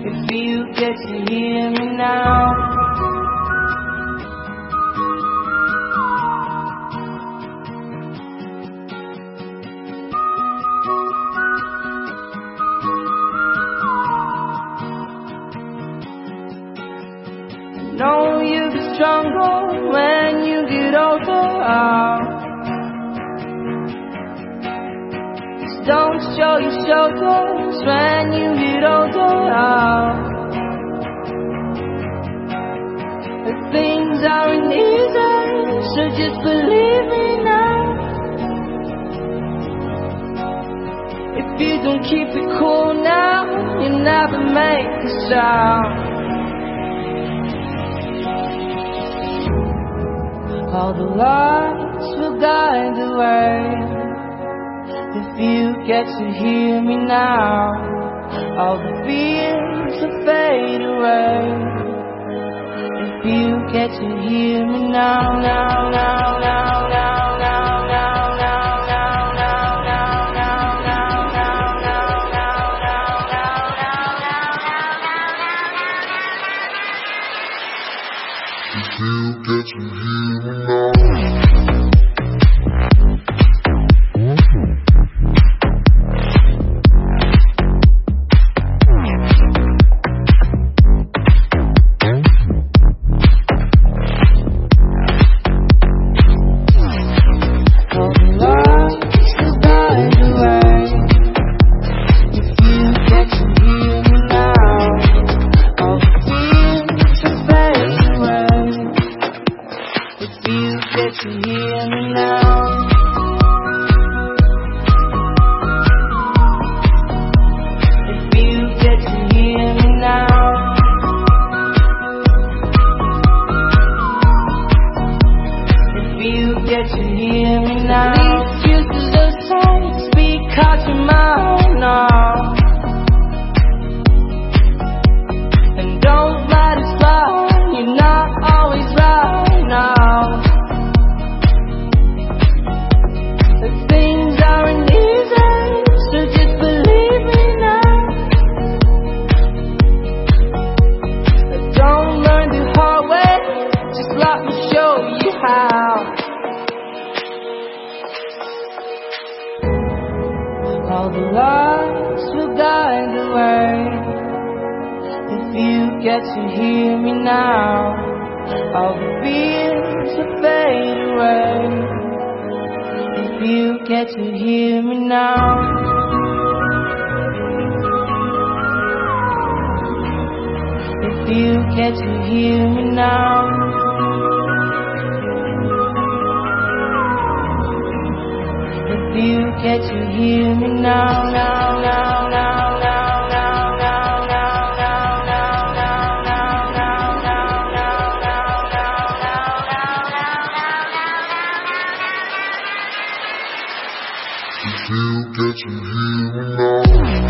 If you get to hear me now. Know you get stronger when you get older. Just don't show your shoulders when you get older. Things aren't easy, so just believe me now. If you don't keep it cool now, you'll never make a sound. All the lights will guide the way. If you get to hear me now, all the fears will fade away. If you get to hear me now, now, now, now, now, now, now, now, now, now, now, now, now, now, now, now, now, if you get to hear me now. All the lights will guide the way. If you get to hear me now, all the fears will fade away. If you get to hear me now. If you get to hear me now. If you get to hear me now, now, now, now, now, now, now, now, now, now, now, now, now, now, now, if you get to hear me now.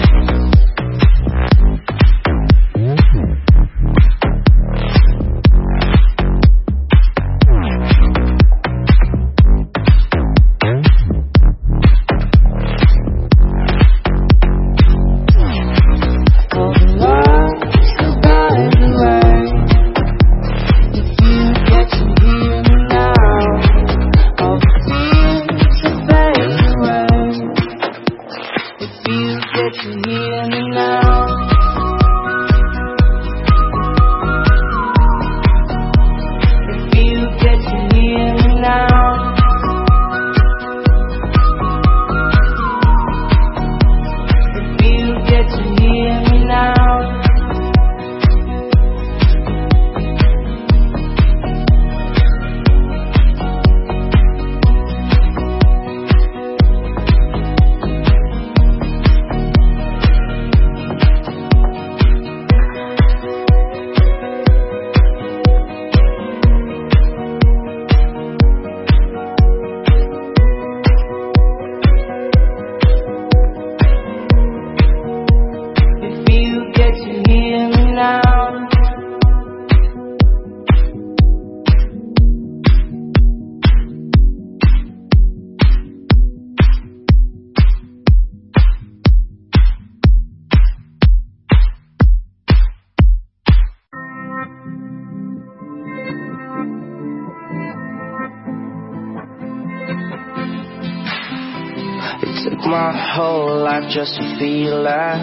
my whole life just to feel that.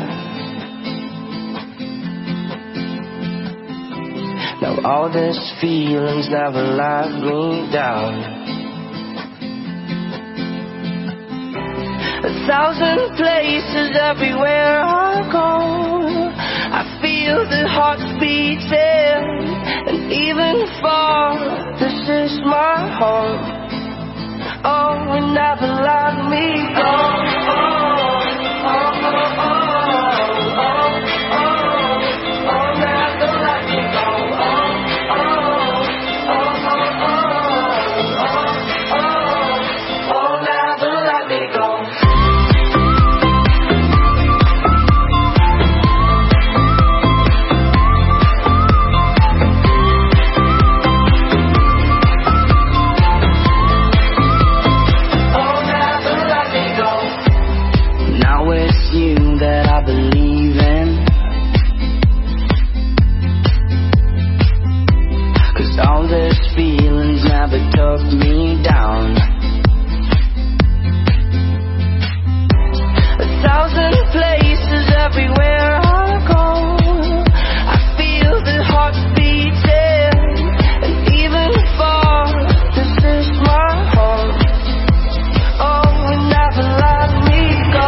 Now all these feelings never let me down. 1,000 places everywhere I go, I feel the hearts beating, and even far, this is my home. Oh, and never let me go. Oh, oh, oh, oh, oh, oh, oh, oh, never let me go. Oh, oh, oh, oh, oh, oh, oh, oh, never let me go. That I believe in, 'cause all these feelings never took me down. 1,000 places everywhere I go, I feel the hearts beating, and even far, this is my home. Oh, and never let me go.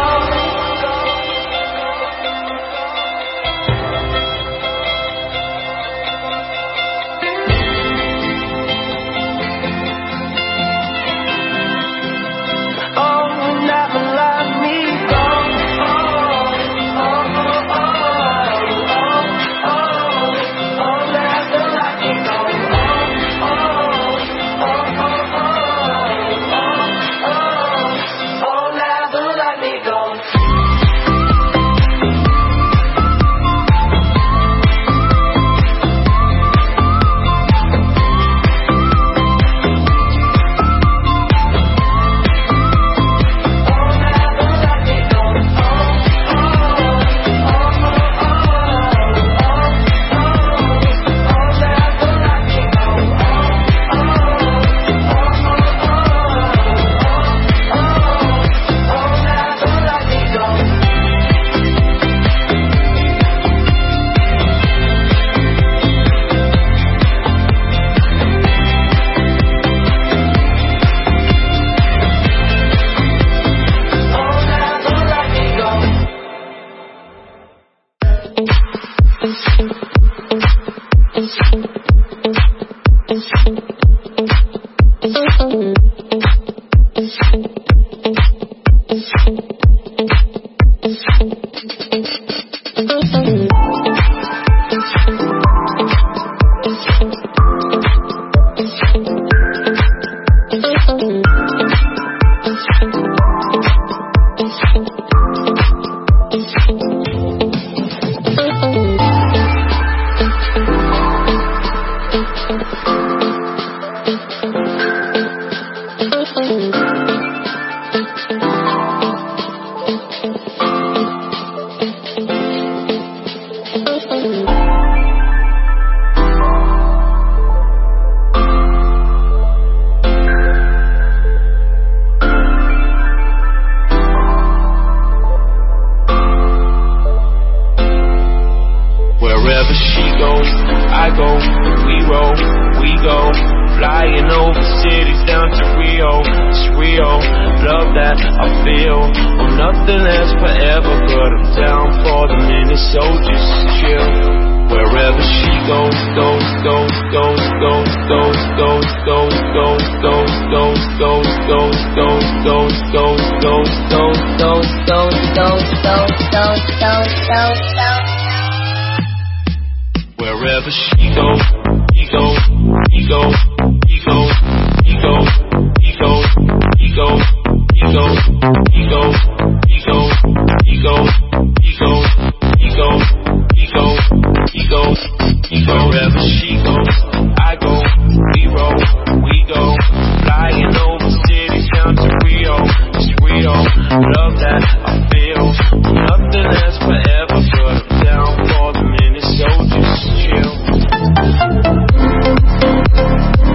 Wherever she goes, he goes, he goes, he goes, he goes, he goes, he goes, he goes, he goes, he goes, he goes, he goes, he goes, he goes, he goes, he goes. Wherever she goes, I go, we roll, we go, flying over cities down to Rio, it's Rio. Love that I feel, nothing lasts forever, but I'm down for the minute, so just chill.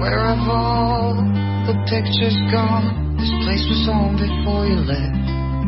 Where have all the pictures gone? This place was home before you left.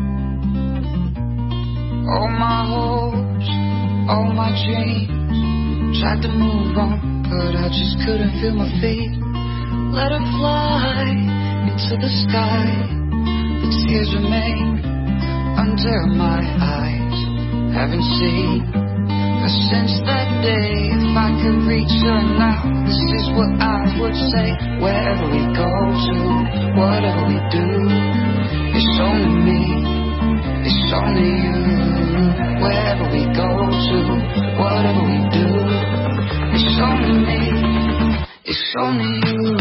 All my hopes, all my dreams, tried to move on, but I just couldn't feel my feet. Let her fly into the sky, the tears remain under my eyes. Haven't seen her since that day. If I could reach her now, this is what I would say. Wherever we go to, whatever we do, it's only me, it's only you. Wherever we go to, whatever we do, it's only me, it's only you.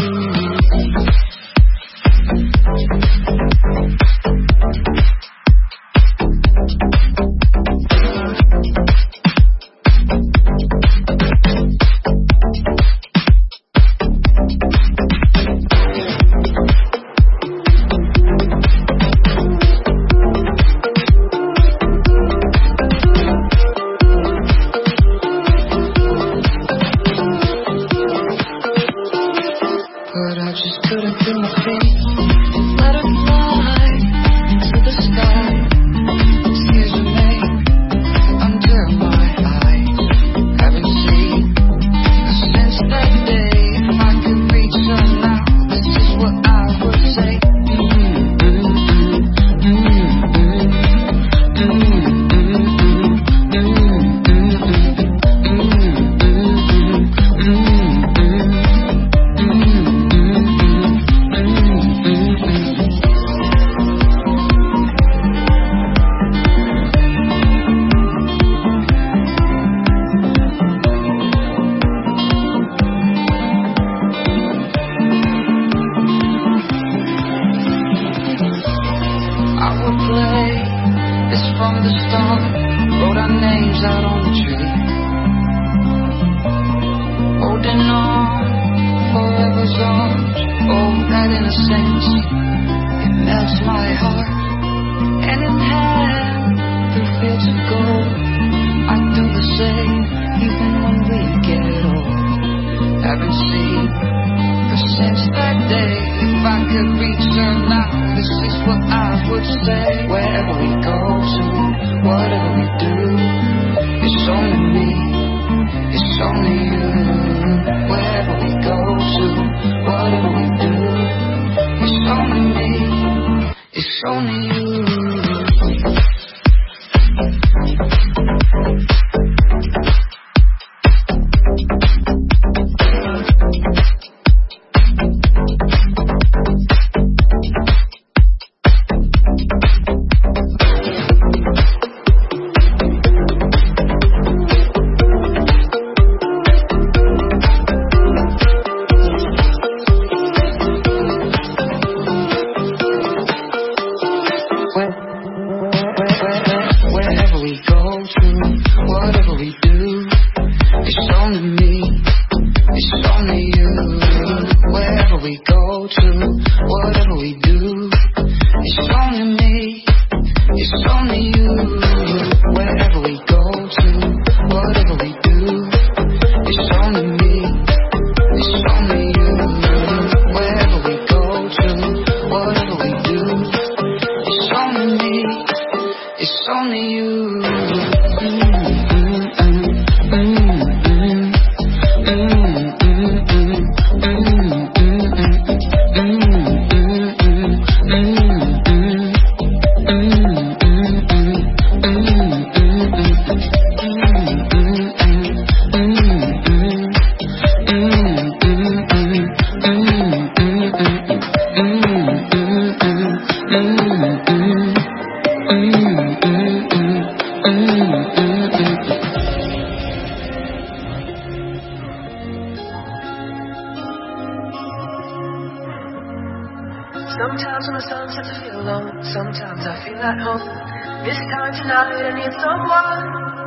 Sometimes when the sun sets I feel alone, sometimes I feel at home. This time tonight I need someone.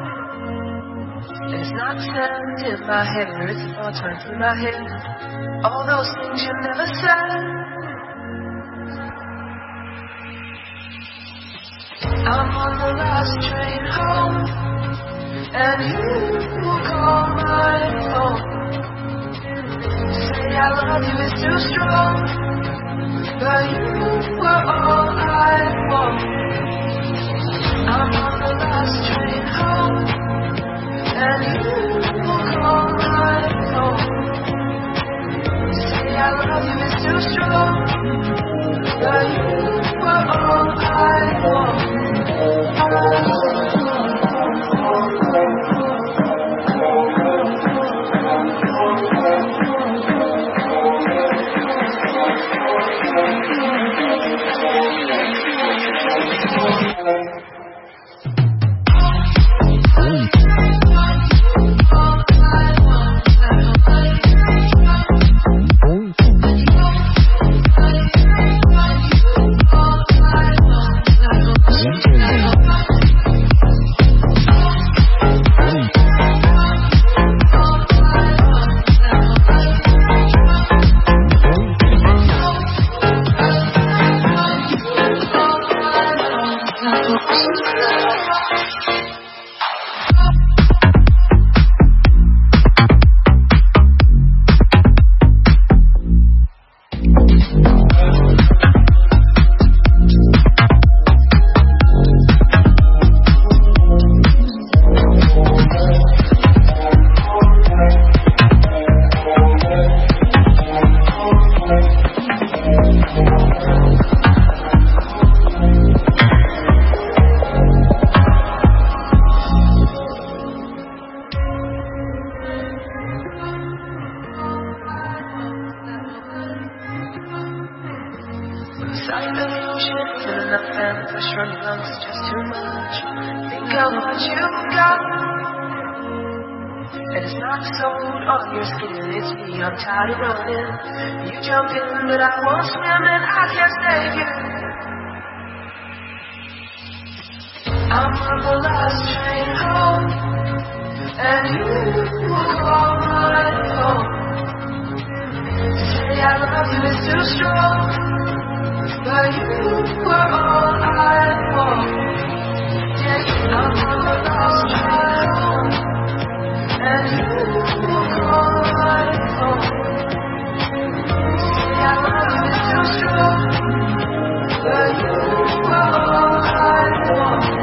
And it's not sand in my hair, it's thoughts running through my head. All those things you never said. I'm on the last train home, and you call my phone. Say I love you is too strong, but you were all I want. I'm on the last train home, and you will call my phone. Say I love you is too strong, but you were all I want. Sight of the ocean, filling up and push from your lungs is just too much. Think of what you got, and it's not sold on your skin. It's me, I'm tired of running. You jump in, but I won't swim, and I can't save you. I'm on the last train home, and you will call my phone. To say I love you is too strong, but you were all I want. Yeah, I'm on the last train home, and you will call my phone. Say I love you is too strong, but you were all I want.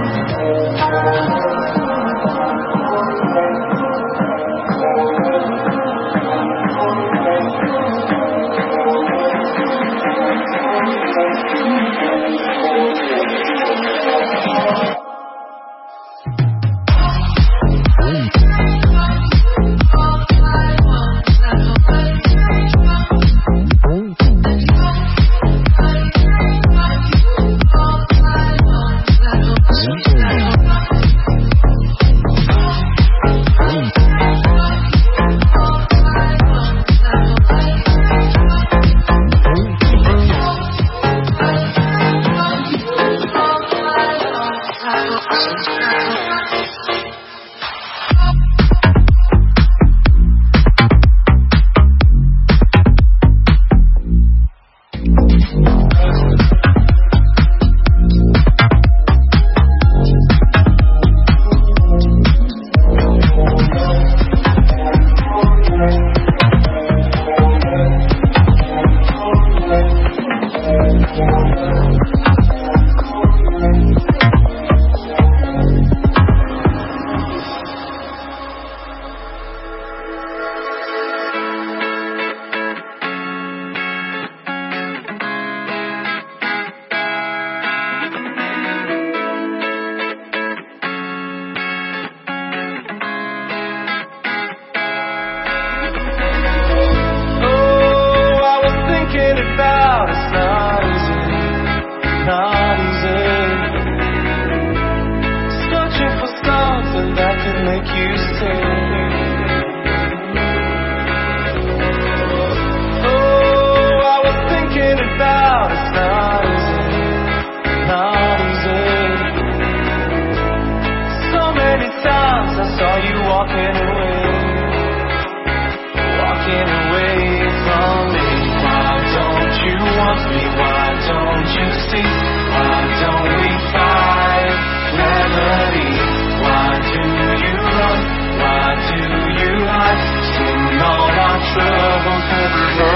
Troubles never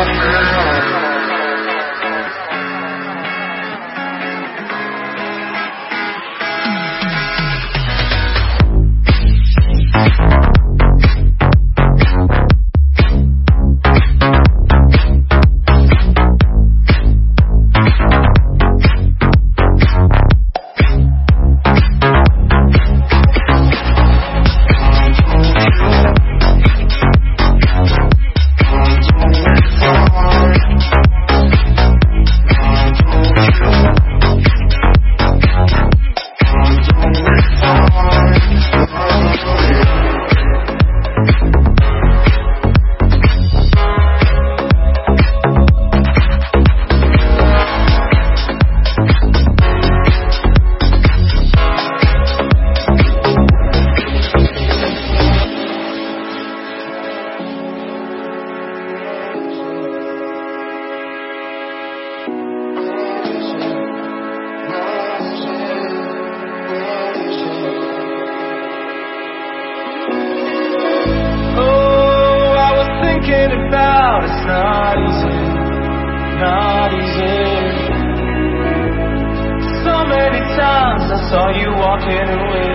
saw you walking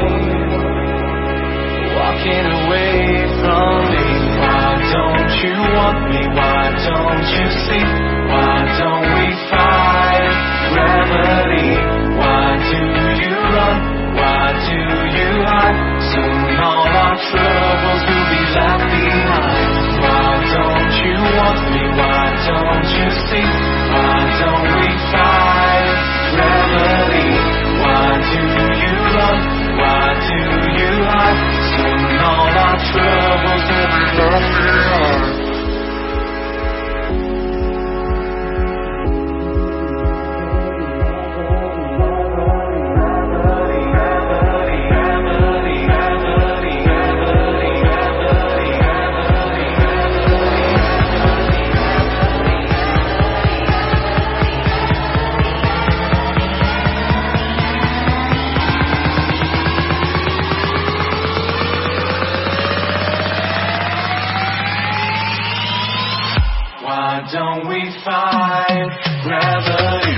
away from me. Why don't you want me? Why don't you see? Why don't we fight gravity? Why do you run? Why do you hide? Soon all our troubles will be left behind. Why don't you want me? Why don't you see? Why don't we fight gravity? Why do you run? Why do you hide? Soon all our troubles will be left behind. Why don't we find gravity?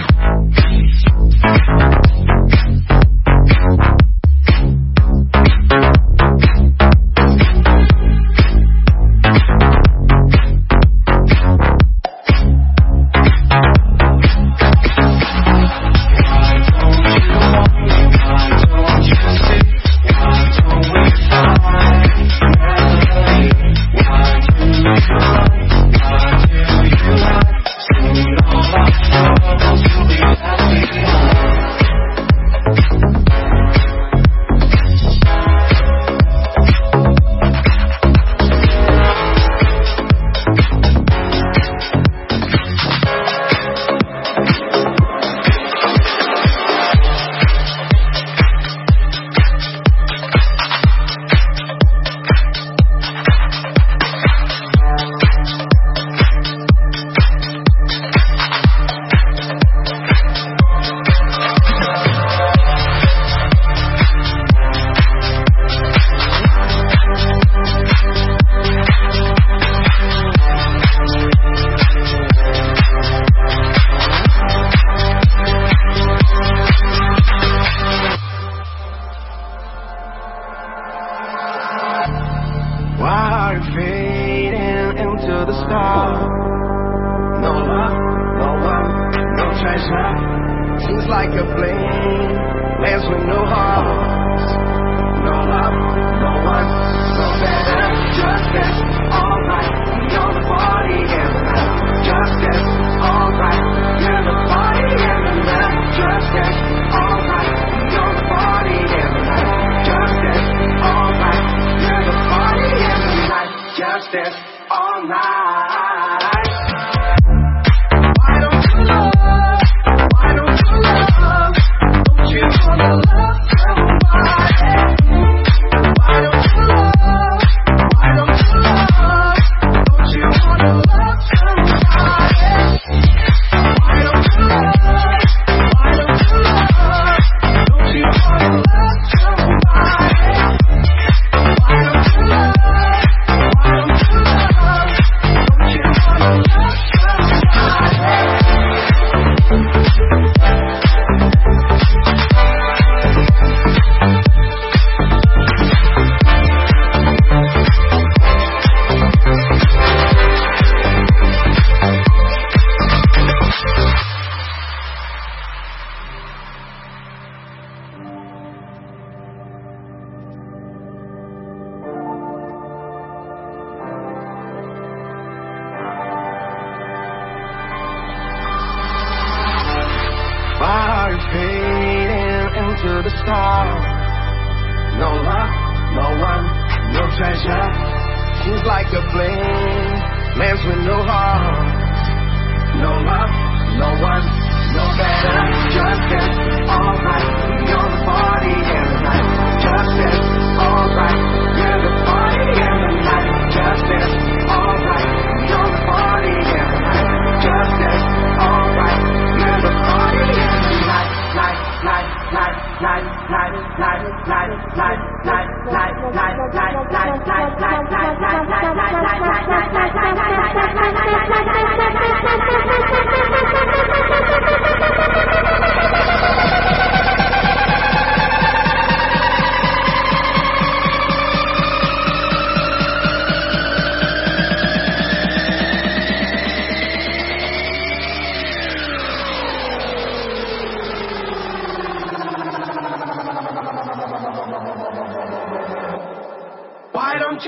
Night.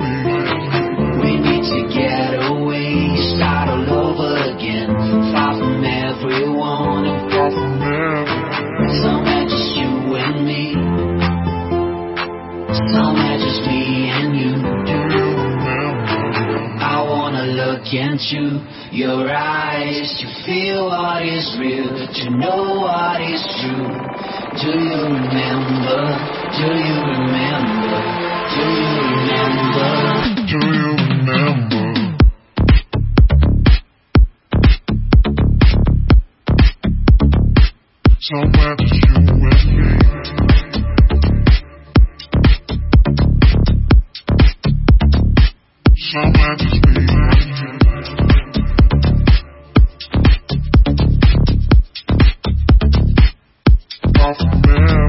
We need to get away, start all over again, far from everyone, somewhere just you and me, somewhere just me and you. I wanna look into your eyes to feel what is real, to know what is true. Do you remember? Do you remember? Do you remember? Do you remember? Somewhere just you and me. Somewhere just me and you. Far from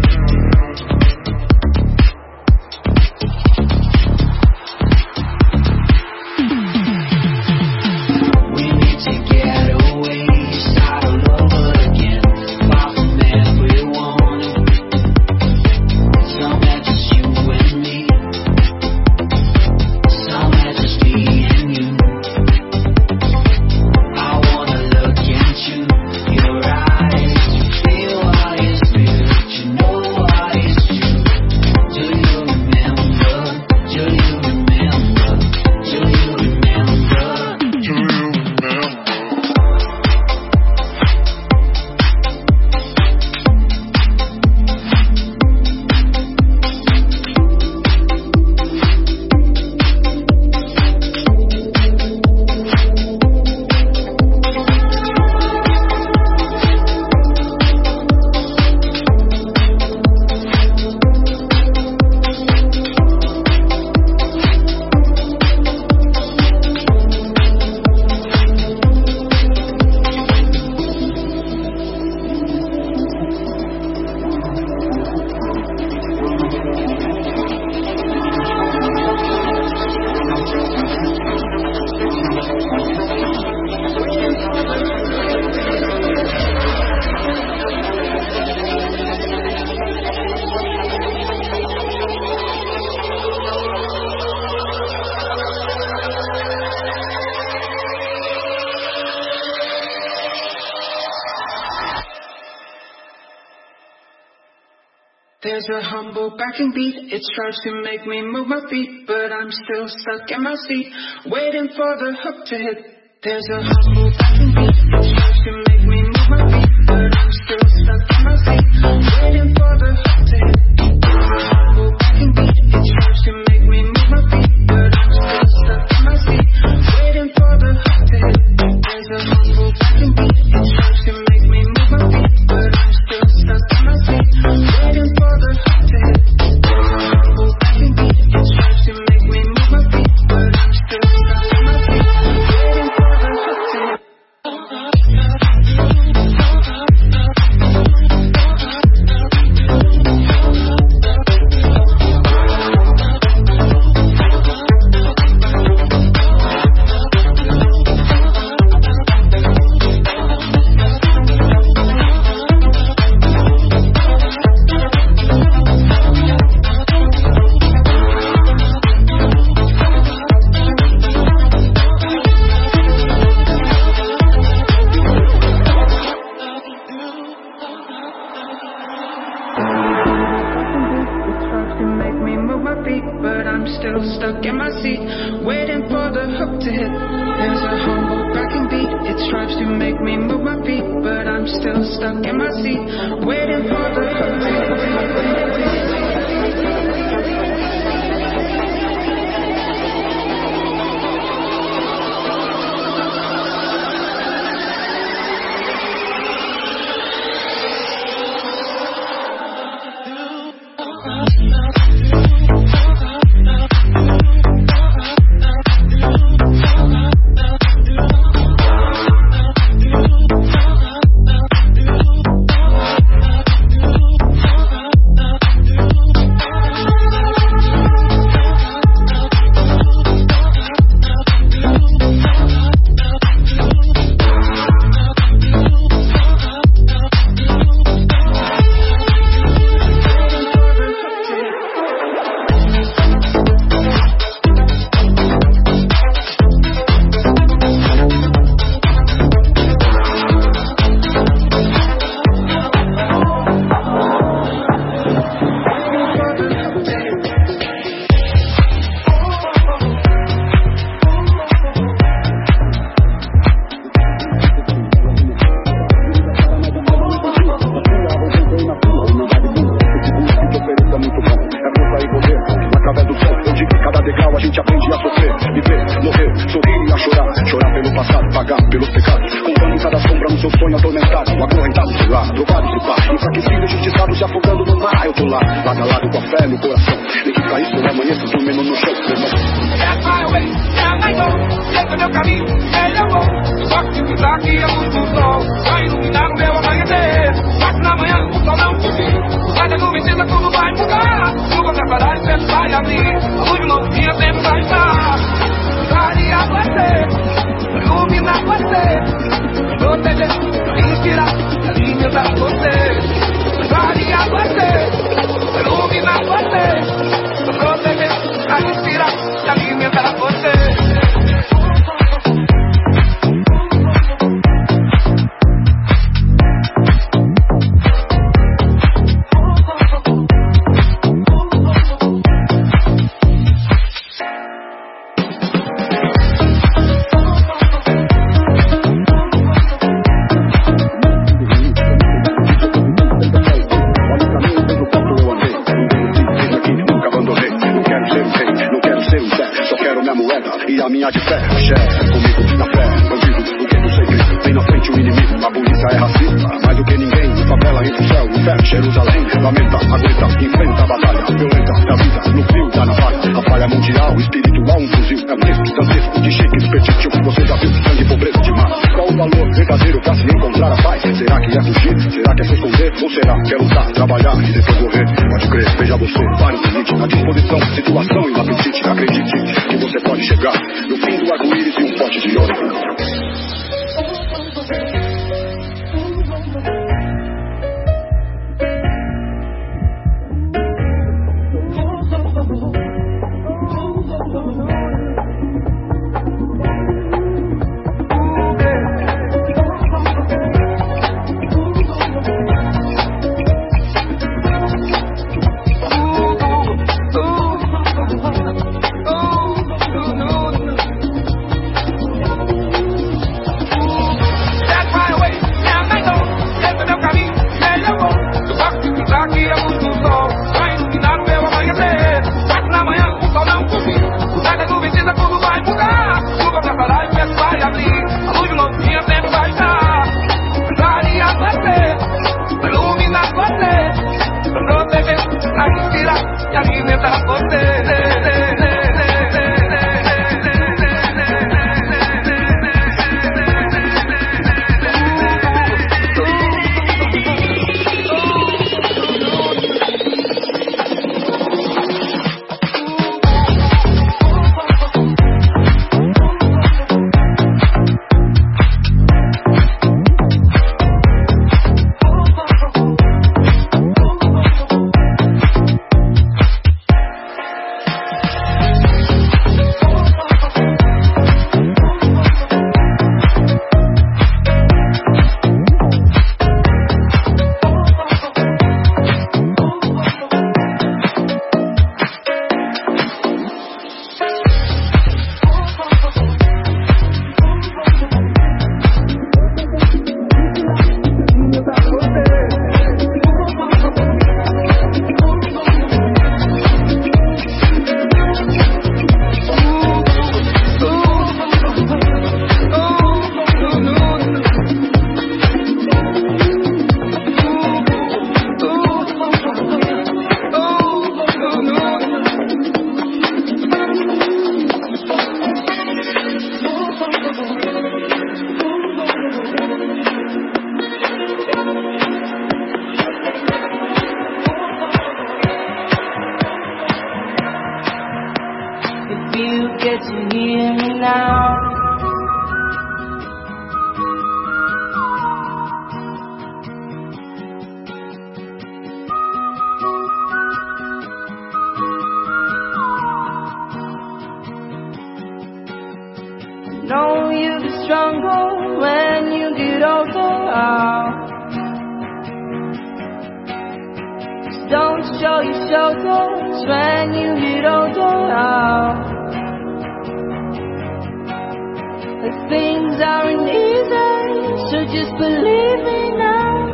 There's a humble backing beat, it tries to make me move my feet, but I'm still stuck in my seat, waiting for the hook to hit. There's a humble backing beat, it tries to make me move my feet, but I'm still stuck in my seat, waiting for the hook to hit. There's a humble backing beat, it tries to make me move my feet, but I'm still stuck in my seat, waiting for the hook to hit. There's a humble backing beat, it tries to make me move my feet, but I'm still stuck in my seat, waiting for the hook to hit. There's a humble backing beat, it tries to make me move my feet, but I'm still stuck in my seat, waiting for the hook to hit. But I'm still stuck in my seat, waiting for the hook to hit. There's a humble backing beat, it strives to make me move my feet, but I'm still stuck in my seat, waiting for the hook to hit. madrugada, o acorrentado sei lá, drogado se pá, enfraquecido, injustiçado, se afogando no mar. Eu tô lá, lado a lado com a fé no coração, nem que pra isso eu amanheço dormindo no chão, irmão. That's my way, now I go. Esse é meu caminho, ele eu vou. Só que se pisar aqui é muito sol, vai iluminar o meu amanhecer. Mas na manhã o sol não subir, sai da nuvem, cinza, tudo vai mudar. Chuva vai parar e o céu vai abrir, a luz de um novo dia sempre vai estar. Clarear você, iluminar você, proteger, inspirar, alimentar você. Clarear você, iluminar você, proteger, inspirar, alimentar você. A minha de fé, axé, comigo na fé, bandido, o que não sei grito, vem na frente o inimigo, a polícia é racista, mais do que ninguém, favela entre o céu, o inferno, Jerusalém, lamenta, aguenta, enfrenta a batalha, violenta da vida, no fio da navalha, a falha mundial, espiritual, um fuzil, é um texto dantesco, de Shakespeare, tipo, você já viu, sangue, pobreza demais, qual o valor verdadeiro pra se encontrar a paz, será que é fugir, será que é se esconder, ou será que é lutar, trabalhar e depois morrer, pode crer, veja você, pare o limite, à disposição, situação e no apetite, acredite, que você pode chegar, no fim do arco-íris e um pote de ouro. Know you get stronger when you get older. Just don't show your shoulders when you get older. The things aren't easy, so just believe me now.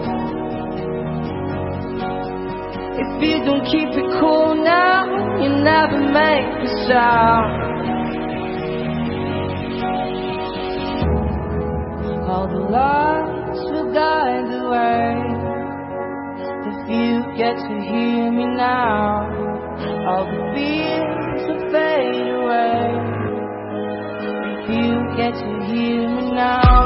If you don't keep it cool now, you never make a sound. All the lights will guide get to hear me now, all the fears will fade away. If you get to hear me now.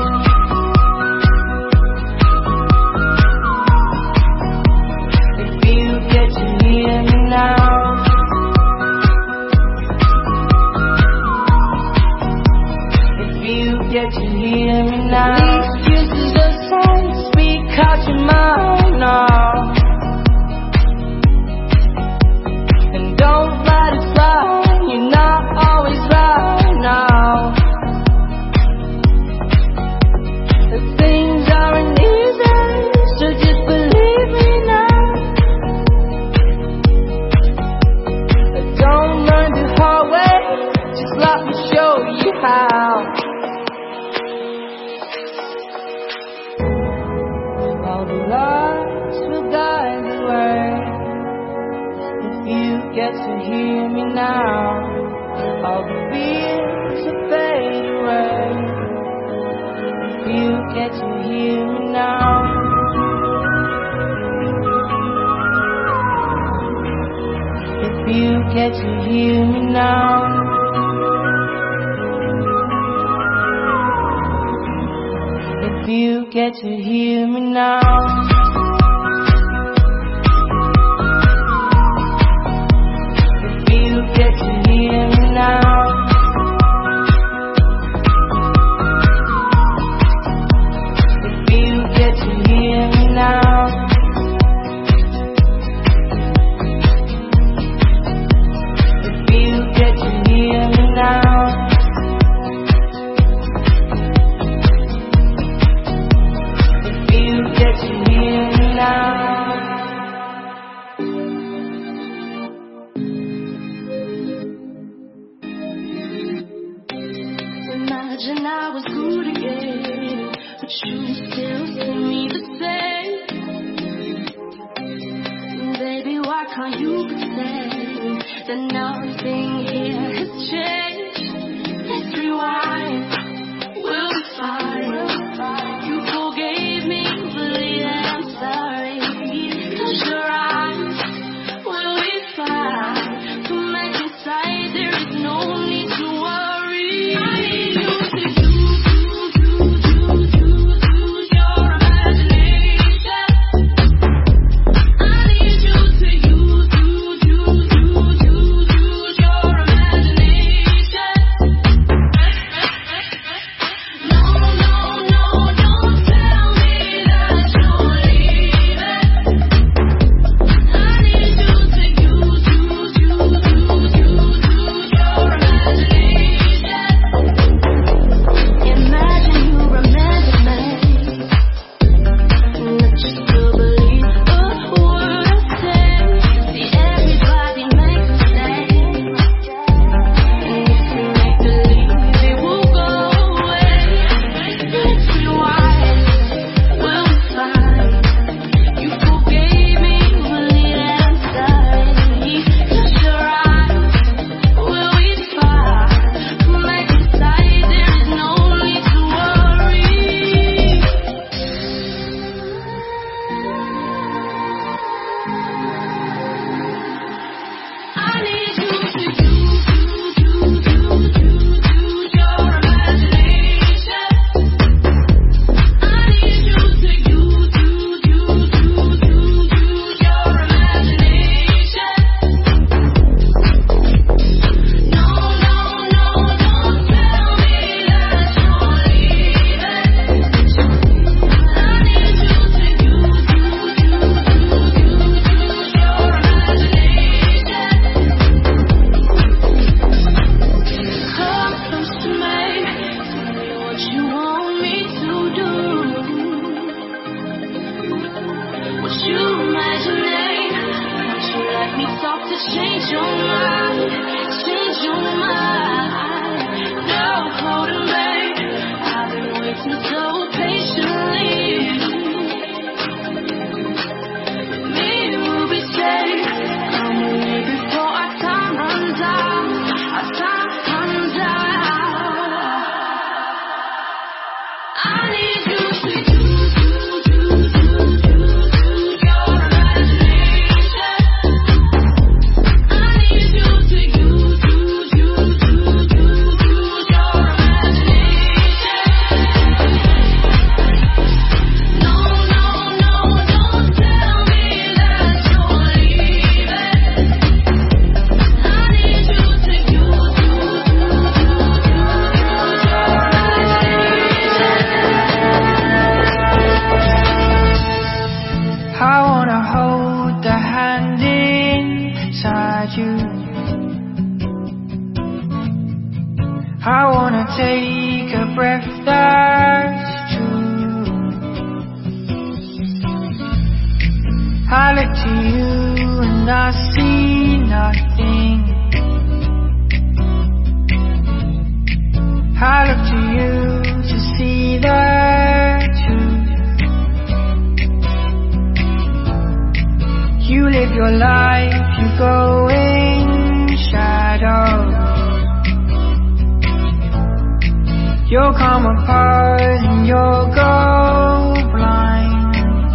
If you get to hear me now. If you get to hear me now. These excuses are fine, speak out your mind now. And don't let it fly, you're not always right now. The things aren't easy, so just believe me now. Don't learn the hard way, just let me show you how. All the lights will guide the way. If you get to hear me now, all the fears will fade away. If you get to hear me now. If you get to hear me now. If you get to hear me now. If you get to hear me now. If you get to hear me now. If you get to hear me now. If you get to hear me now. Imagine I was good again, but you still see me the same. Baby, why can't you pretend that nothing here has changed? Let's rewind, we'll be fine. You forgave me, believe that I'm sorry. Close your eyes, we'll be fine. Come back inside, there is no need to worry. I need you to use your imagination. I need you to use your imagination. I wanna take a breath that's true. I look to you and I see nothing. I look to you to see the truth. You live your life, you go in shadow. You'll come apart and you'll go blind.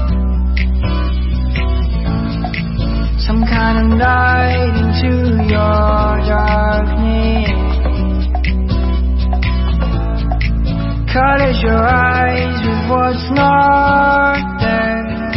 Some kind of light into your darkness colors your eyes with what's not there.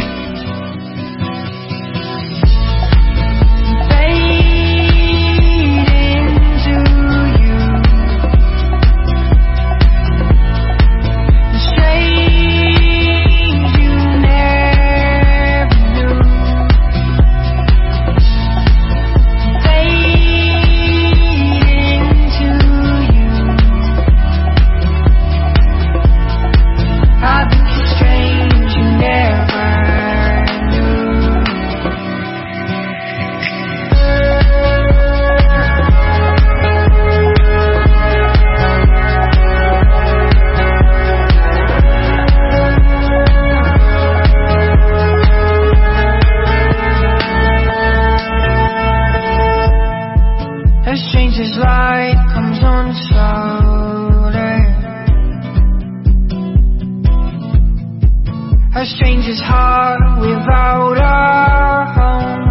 A stranger's heart without a home.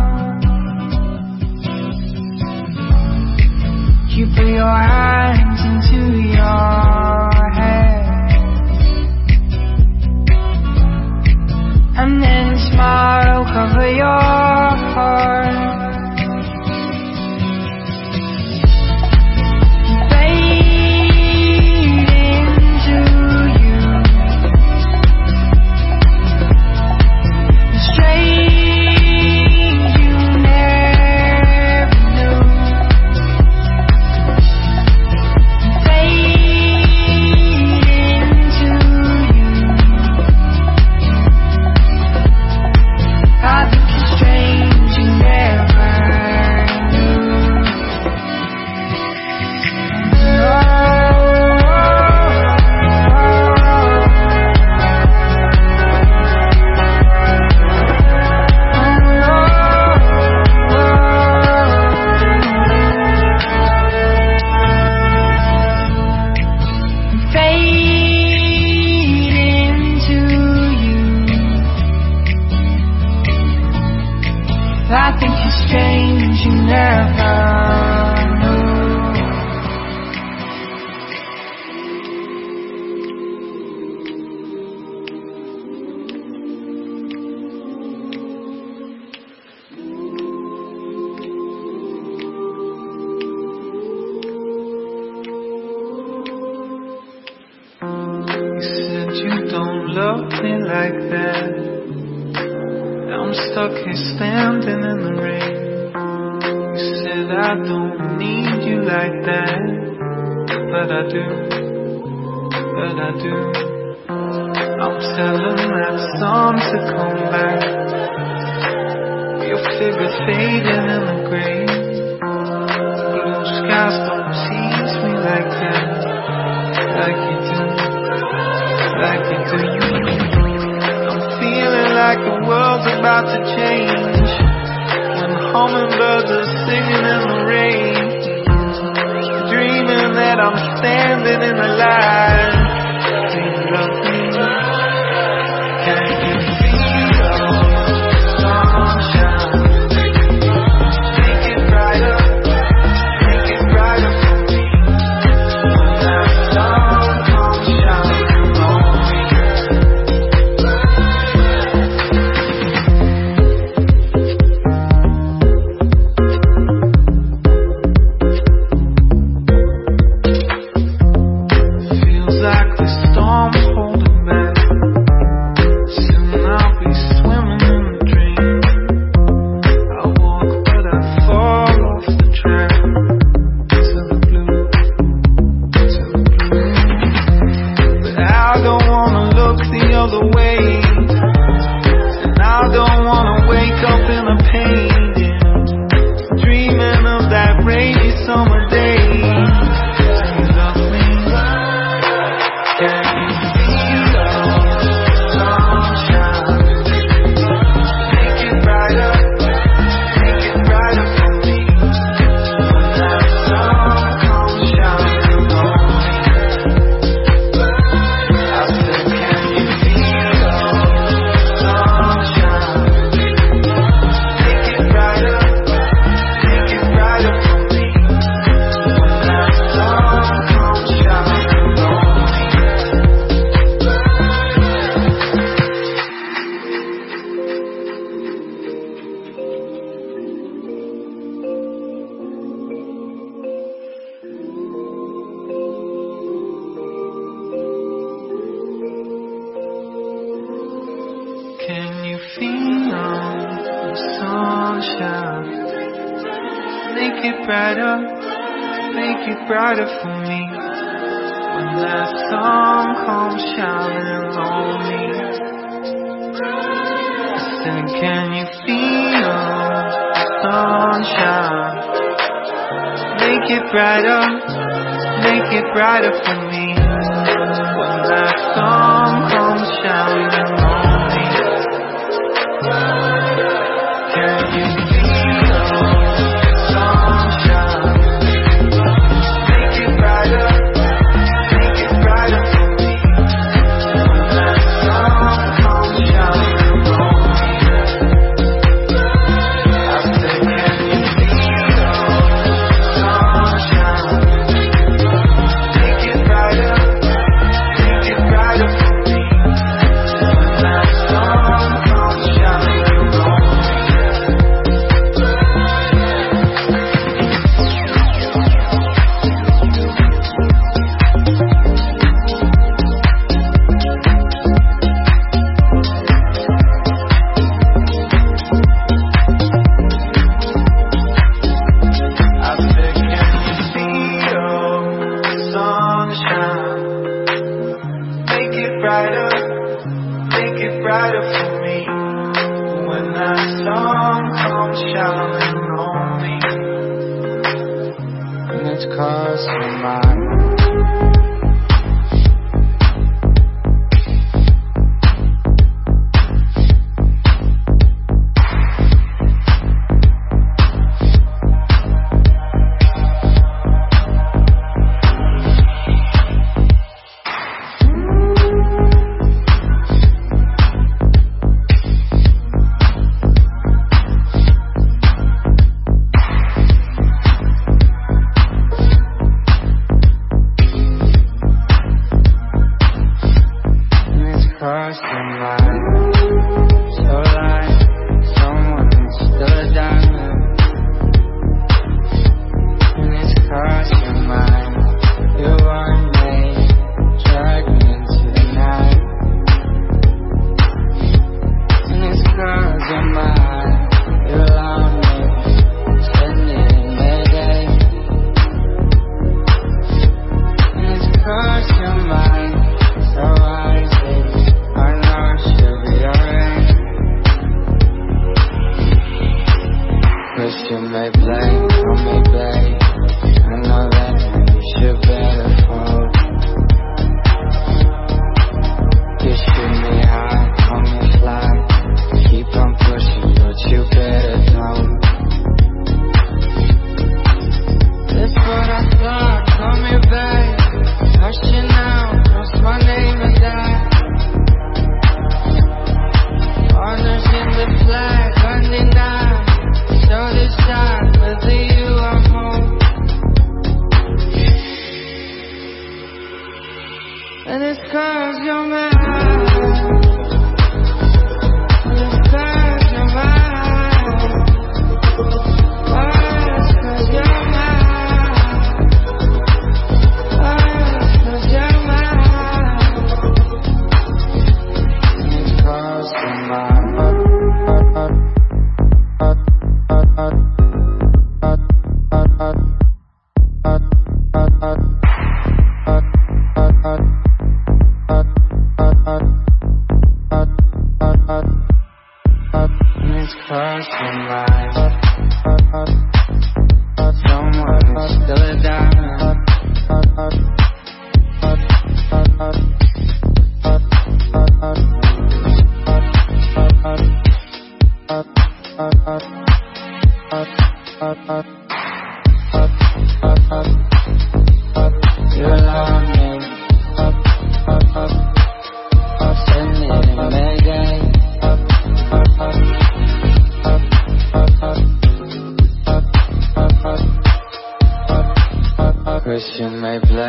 You put your hands into your hair and then smile, cover your heart. I think you're strange, you never You said you don't love me like that. I'm stuck here standing in the rain. You said I don't need you like that, but I do, but I do. I'm telling that sun to come back. Your figure's fading in the gray. Blue skies don't tease me like that, like you do, like you do. Like the world's about to change when hummingbirds are singing in the rain, dreaming that I'm standing in the light. Do you love me? Can you feel the sunshine? Make it brighter for me. When that sun comes shining on me. feel the weight, and I don't wanna wake up in the pain, dreaming of that rainy summer day. You love me, can you feel the sunshine? Make it brighter for me. When that sun comes shining on me, I said, can you feel the sunshine? Make it brighter for me. When that sun comes shining on me. Can you feel the sunshine? Make it brighter for me. When that sun comes shining on me, I said, can you feel the sunshine? Make it brighter for me. When that sun comes shining on me, can you feel the sunshine? Make it brighter for me. When that sun comes shining on me, I said, can you feel the sunshine? Make it brighter for me. When that sun comes shining on me. I said, can you feel the sunshine? Make it brighter for me. When that sun comes shining on me, and it's 'cause you're mine. And it's 'cause you're mine. So like someone stood a diamond. And it's 'cause you're mine. You are made, drag me into the night. And it's 'cause you're mine. You allow me spending the day. And it's 'cause you're mine. So wisely, I know she'll be alright. 'Cause you may blame, I may blame. I know that you should better fall. You shoot me high, call me fly. Keep on pushing, but you better don't. That's what I thought, call me back. Hush you now, what's my name and die? Honors in the flag, undenied. So this time, with you I'm home. And it's 'cause you're mine. And it's 'cause you're mine. Oh, it's 'cause you're mine. Oh, it's 'cause you're mine. And it's 'cause you're mine.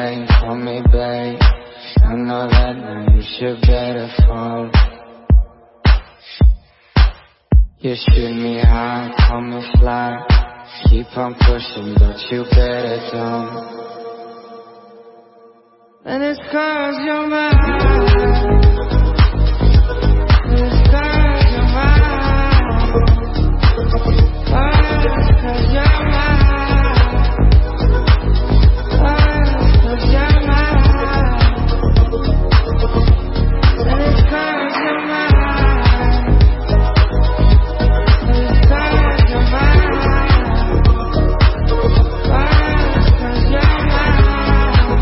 saying, call me babe. I know that now you should better fall. You shoot me high, call me fly. Keep on pushing, but you better don't. And it's 'cause you're mine. It's 'cause you're mine. Oh, it's 'cause you're mine. Oh, it's 'cause you're mine. And it's 'cause you're mine. It's 'cause you're mine. Oh, it's 'cause you're mine.